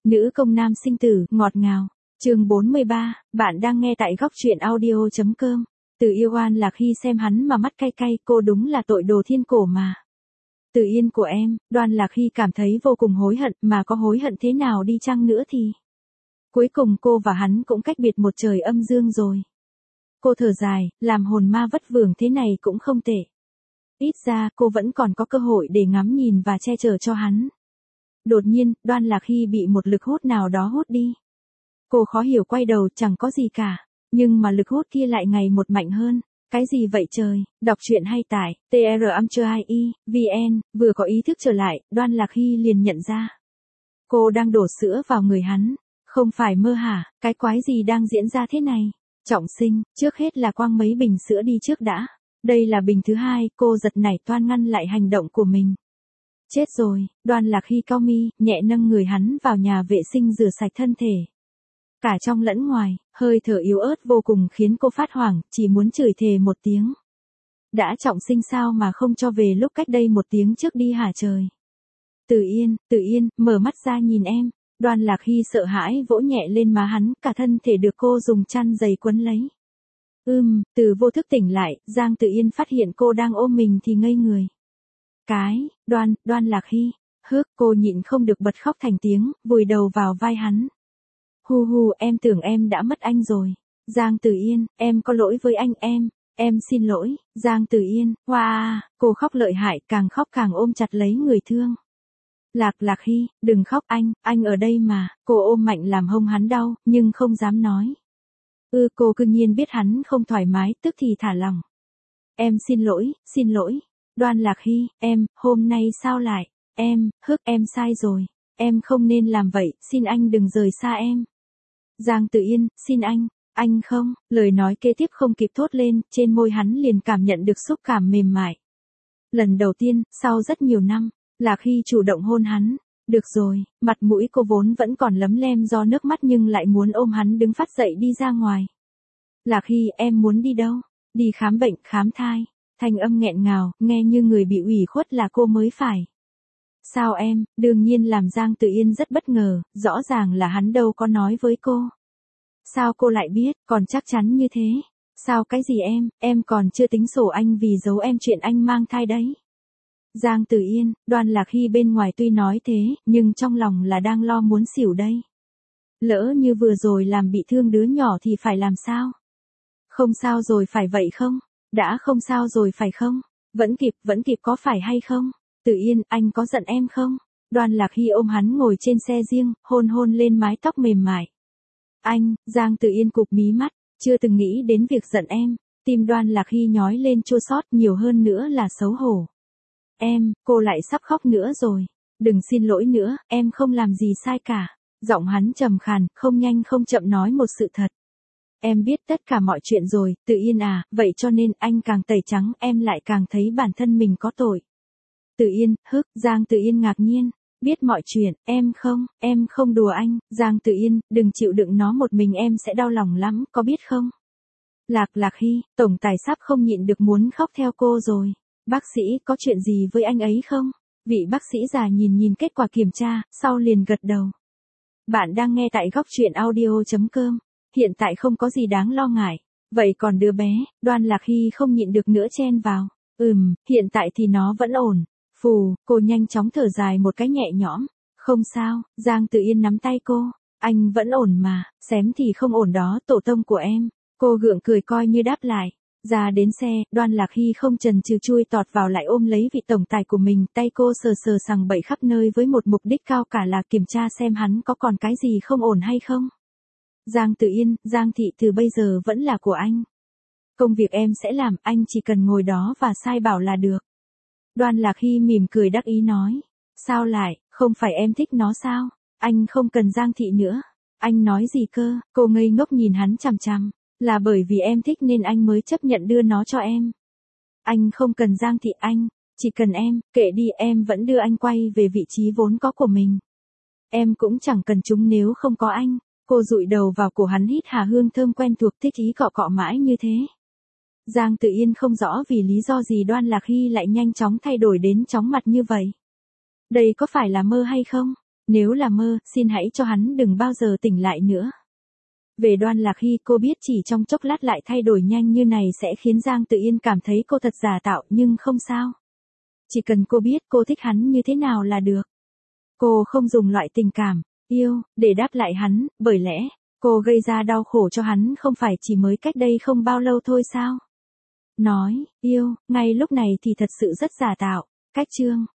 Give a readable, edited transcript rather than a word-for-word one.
Nữ công nam sinh tử, ngọt ngào. Chương 43, bạn đang nghe tại góc truyện audio.com. Từ yêu oan là khi xem hắn mà mắt cay cay, cô đúng là tội đồ thiên cổ mà. Từ Yên của em, Đoan là khi cảm thấy vô cùng hối hận, mà có hối hận thế nào đi chăng nữa thì cuối cùng cô và hắn cũng cách biệt một trời âm dương rồi. Cô thở dài, làm hồn ma vất vưởng thế này cũng không tệ. Ít ra cô vẫn còn có cơ hội để ngắm nhìn và che chở cho hắn. Đột nhiên, Đoan là khi bị một lực hút nào đó hút đi. Cô khó hiểu quay đầu, chẳng có gì cả, nhưng mà lực hút kia lại ngày một mạnh hơn. Cái gì vậy trời? Đọc truyện hay tải TRAMCHIE.VN. Vừa có ý thức trở lại, Đoan Lạc Hy liền nhận ra cô đang đổ sữa vào người hắn. Không phải mơ hả? Cái quái gì đang diễn ra thế này? Trọng sinh, trước hết là quăng mấy bình sữa đi trước đã. Đây là bình thứ hai, cô giật nảy toan ngăn lại hành động của mình. Chết rồi, Đoan Lạc Hy cau mi, nhẹ nâng người hắn vào nhà vệ sinh rửa sạch thân thể. Cả trong lẫn ngoài, hơi thở yếu ớt vô cùng khiến cô phát hoảng, chỉ muốn chửi thề một tiếng. Đã trọng sinh sao mà không cho về lúc cách đây một tiếng trước đi hả trời? Từ Yên, mở mắt ra nhìn em. Đoan Lạc Hy sợ hãi vỗ nhẹ lên má hắn, cả thân thể được cô dùng chăn dày quấn lấy. Từ vô thức tỉnh lại, Giang Tự Yên phát hiện cô đang ôm mình thì ngây người. Đoan Lạc Hy, cô nhịn không được bật khóc thành tiếng, vùi đầu vào vai hắn. Em tưởng em đã mất anh rồi. Giang Tử Yên, em có lỗi với anh em xin lỗi. Giang Tử Yên, cô khóc lợi hại, càng khóc càng ôm chặt lấy người thương. Lạc Hy, đừng khóc anh ở đây mà. Cô ôm mạnh làm hông hắn đau, nhưng không dám nói. Cô cư nhiên biết hắn không thoải mái, tức thì thả lòng. Em xin lỗi. Đoan Lạc Hy, hôm nay sao lại? Em sai rồi. Em không nên làm vậy, xin anh đừng rời xa em. Giang Tự Yên, xin anh không, lời nói kế tiếp không kịp thốt lên, trên môi hắn liền cảm nhận được xúc cảm mềm mại. Lần đầu tiên, sau rất nhiều năm, Lạc Hy chủ động hôn hắn. Được rồi, mặt mũi cô vốn vẫn còn lấm lem do nước mắt nhưng lại muốn ôm hắn đứng phát dậy đi ra ngoài. Lạc Hy, em muốn đi đâu? Đi khám bệnh, khám thai. Thanh âm nghẹn ngào, nghe như người bị ủy khuất là cô mới phải. Sao em? Đương nhiên làm Giang Tự Yên rất bất ngờ, rõ ràng là hắn đâu có nói với cô. Sao cô lại biết, còn chắc chắn như thế? Sao cái gì em còn chưa tính sổ anh vì giấu em chuyện anh mang thai đấy. Giang Tự Yên, Đoan Lạc Hy bên ngoài tuy nói thế, nhưng trong lòng là đang lo muốn xỉu đây. Lỡ như vừa rồi làm bị thương đứa nhỏ thì phải làm sao? Không sao rồi phải vậy không? Đã không sao rồi phải không? Vẫn kịp có phải hay không? Tự Yên, anh có giận em không? Đoan Lạc Hy ôm hắn ngồi trên xe riêng, hôn lên mái tóc mềm mại. Giang Tự Yên cụp mí mắt, chưa từng nghĩ đến việc giận em. Tim Đoan Lạc Hy nhói lên chua xót, nhiều hơn nữa là xấu hổ. Cô lại sắp khóc nữa rồi. Đừng xin lỗi nữa, em không làm gì sai cả. Giọng hắn trầm khàn, không nhanh không chậm nói một sự thật. Em biết tất cả mọi chuyện rồi, Tự Yên à, vậy cho nên anh càng tẩy trắng em lại càng thấy bản thân mình có tội. Tự Yên, Giang Tự Yên ngạc nhiên. Biết mọi chuyện, em không đùa anh. Giang Tự Yên, đừng chịu đựng nó một mình em sẽ đau lòng lắm, có biết không? Lạc Hy, tổng tài sắp không nhịn được muốn khóc theo cô rồi. Bác sĩ, có chuyện gì với anh ấy không? Vị bác sĩ già nhìn kết quả kiểm tra, sau liền gật đầu. Bạn đang nghe tại góc truyện audio.com. Hiện tại không có gì đáng lo ngại. Vậy còn đứa bé? Đoan Lạc Hy không nhịn được nữa chen vào. Hiện tại thì nó vẫn ổn. Cô nhanh chóng thở dài một cái nhẹ nhõm. Không sao, Giang Tự Yên nắm tay cô. Anh vẫn ổn mà, xém thì không ổn đó, tổ tông của em. Cô gượng cười coi như đáp lại. Ra đến xe, Đoan Lạc Hy không chần chừ chui tọt vào lại ôm lấy vị tổng tài của mình, tay cô sờ sằng bậy khắp nơi với một mục đích cao cả là kiểm tra xem hắn có còn cái gì không ổn hay không. Giang Tự Yên, Giang thị từ bây giờ vẫn là của anh. Công việc em sẽ làm, anh chỉ cần ngồi đó và sai bảo là được. Đoan Lạc Hy mỉm cười đắc ý nói. Sao lại, không phải em thích nó sao? Anh không cần Giang thị nữa. Anh nói gì cơ? Cô ngây ngốc nhìn hắn chằm chằm. Là bởi vì em thích nên anh mới chấp nhận đưa nó cho em. Anh không cần Giang thị, anh chỉ cần em, kệ đi, em vẫn đưa anh quay về vị trí vốn có của mình. Em cũng chẳng cần chúng nếu không có anh. Cô dụi đầu vào cổ hắn hít hà hương thơm quen thuộc, thích ý cọ mãi như thế. Giang Tự Yên không rõ vì lý do gì Đoan Lạc Hy lại nhanh chóng thay đổi đến chóng mặt như vậy. Đây có phải là mơ hay không? Nếu là mơ, xin hãy cho hắn đừng bao giờ tỉnh lại nữa. Về Đoan Lạc Hy, cô biết chỉ trong chốc lát lại thay đổi nhanh như này sẽ khiến Giang Tự Yên cảm thấy cô thật giả tạo, nhưng không sao. Chỉ cần cô biết cô thích hắn như thế nào là được. Cô không dùng loại tình cảm, yêu, để đáp lại hắn, bởi lẽ, cô gây ra đau khổ cho hắn không phải chỉ mới cách đây không bao lâu thôi sao? Nói, yêu, ngay lúc này thì thật sự rất giả tạo. Cách chương